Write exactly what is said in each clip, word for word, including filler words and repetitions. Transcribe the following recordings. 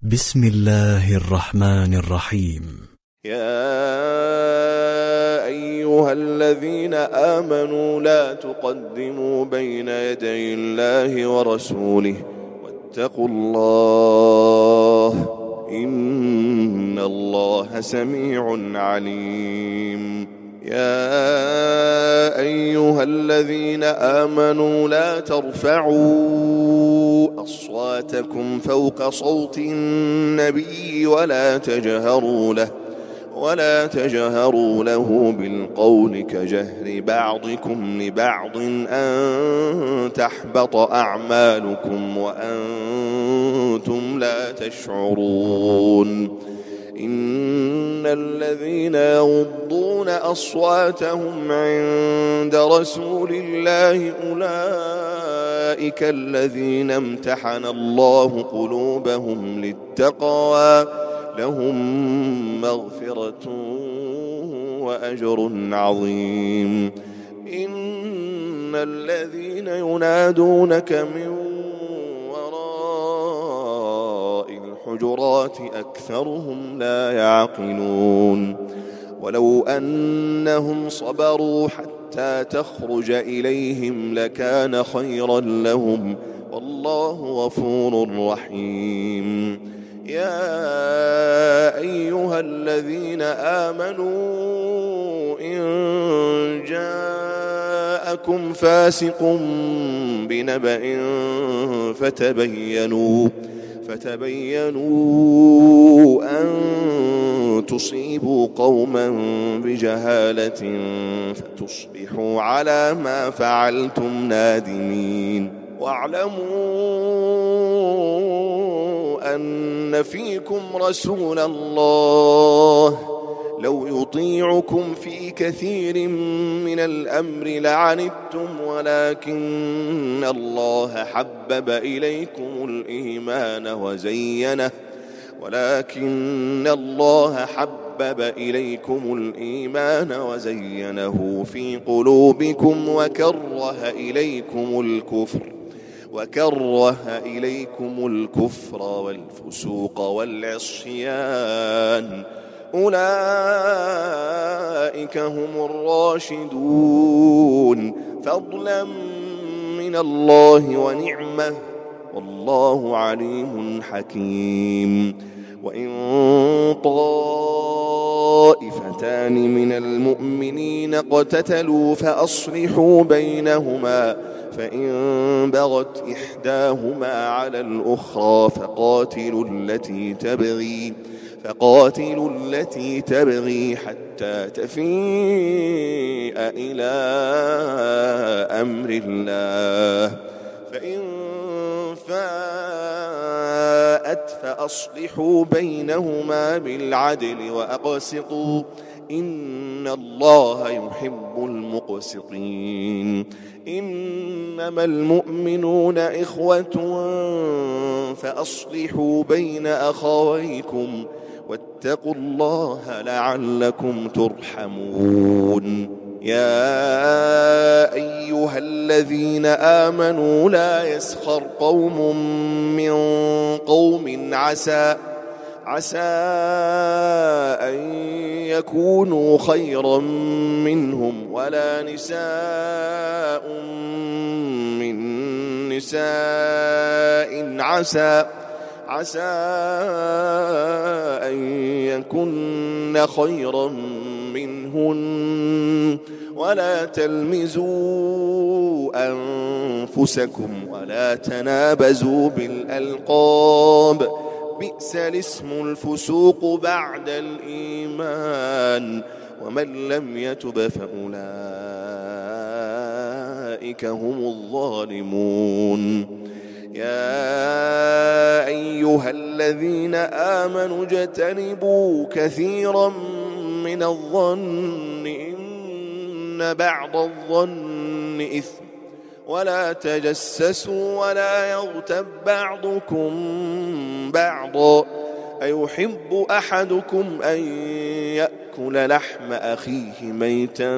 بسم الله الرحمن الرحيم. يا أيها الذين آمنوا لا تقدموا بين يدي الله ورسوله واتقوا الله إن الله سميع عليم. يا أيها الذين آمنوا لا ترفعوا أصواتكم فوق صوت النبي ولا تجهروا له ولا تجهروا له بالقول كجهر بعضكم لبعض أن تحبط أعمالكم وأنتم لا تشعرون. إن الذين يغضون أصواتهم عند رسول الله أولئك الذين امتحن الله قلوبهم للتقوى لهم مغفرة وأجر عظيم. إن الذين ينادونك من الحجرات أكثرهم لا يعقلون. ولو أنهم صبروا حتى تخرج إليهم لكان خيرا لهم والله غفور رحيم. يا أيها الذين آمنوا إن جاءكم فاسق بنبأ فتبينوا فتبينوا أن تصيبوا قوما بجهالة فتصبحوا على ما فعلتم نادمين. واعلموا أن فيكم رسول الله لو يطيعكم في كثير من الأمر لعنتم ولكن الله حبب إليكم الإيمان وزينه ولكن الله حبب إليكم الإيمان وزينه في قلوبكم وكره إليكم الكفر وكره إليكم الكفر والفسوق والعصيان أولئك هم الراشدون فضلا من الله ونعمة والله عليم حكيم. وإن طائفتان من المؤمنين اقتتلوا فأصلحوا بينهما فإن بغت إحداهما على الأخرى فقاتلوا التي تبغي فقاتلوا التي تبغي حتى تفيء إلى أمر الله فإن فاءت فأصلحوا بينهما بالعدل وأقسطوا إن الله يحب المقسطين. إنما المؤمنون إخوة فأصلحوا بين أخويكم واتقوا الله لعلكم ترحمون. يا أيها الذين آمنوا لا يسخر قوم من قوم عسى عسى أن يكونوا خيرا منهم ولا نساء من نساء عسى عسى أن يكن خيرا منهن ولا تلمزوا أنفسكم ولا تنابزوا بالألقاب بئس الاسم الفسوق بعد الإيمان ومن لم يتب فأولئك هم الظالمون. يا أيها الذين آمنوا اجتنبوا كثيرا من الظن إن بعض الظن إثم ولا تجسسوا ولا يغتب بعضكم بعضا أيحب أحدكم أن يأكل لحم أخيه ميتا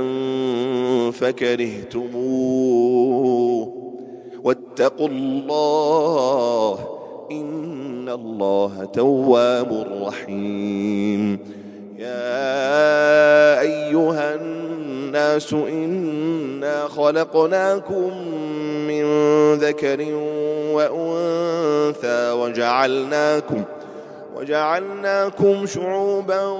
فكرهتموه واتقوا الله إن إن الله تواب رحيم. يا أيها الناس إنا خلقناكم من ذكر وأنثى وجعلناكم وجعلناكم شعوبا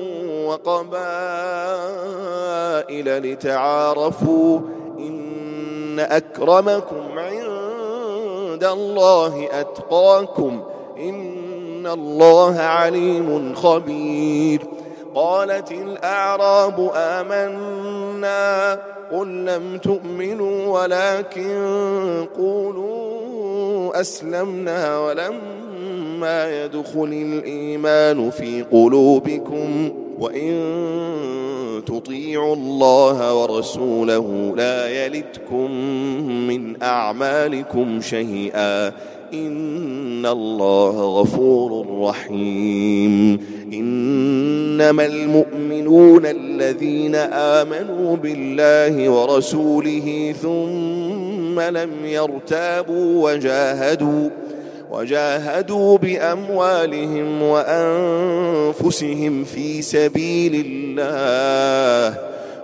وقبائل لتعارفوا إن أكرمكم عند الله أتقاكم إن الله عليم خبير. قالت الأعراب آمنا قل لم تؤمنوا ولكن قولوا أسلمنا ولما يدخل الإيمان في قلوبكم وإن تطيعوا الله ورسوله لا يلتكم من أعمالكم شيئا إن الله غفور رحيم. إنما المؤمنون الذين آمنوا بالله ورسوله ثم لم يرتابوا وجاهدوا وجاهدوا بأموالهم وأنفسهم في سبيل الله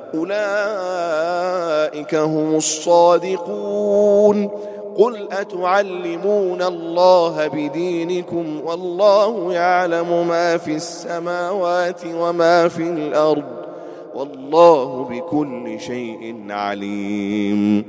أولئك هم الصادقون. قل أتعلمون الله بدينكم والله يعلم ما في السماوات وما في الأرض والله بكل شيء عليم.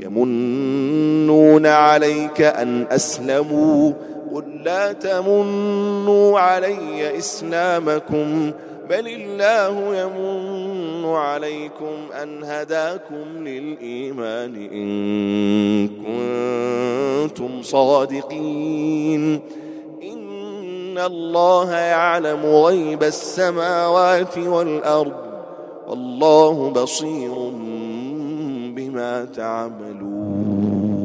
يمنون عليك أن أسلموا قل لا تمنوا علي إسلامكم بل الله يمن عليكم أن هداكم للإيمان إن كنتم صادقين. إن الله يعلم غيب السماوات والأرض والله بصير بما تعملون.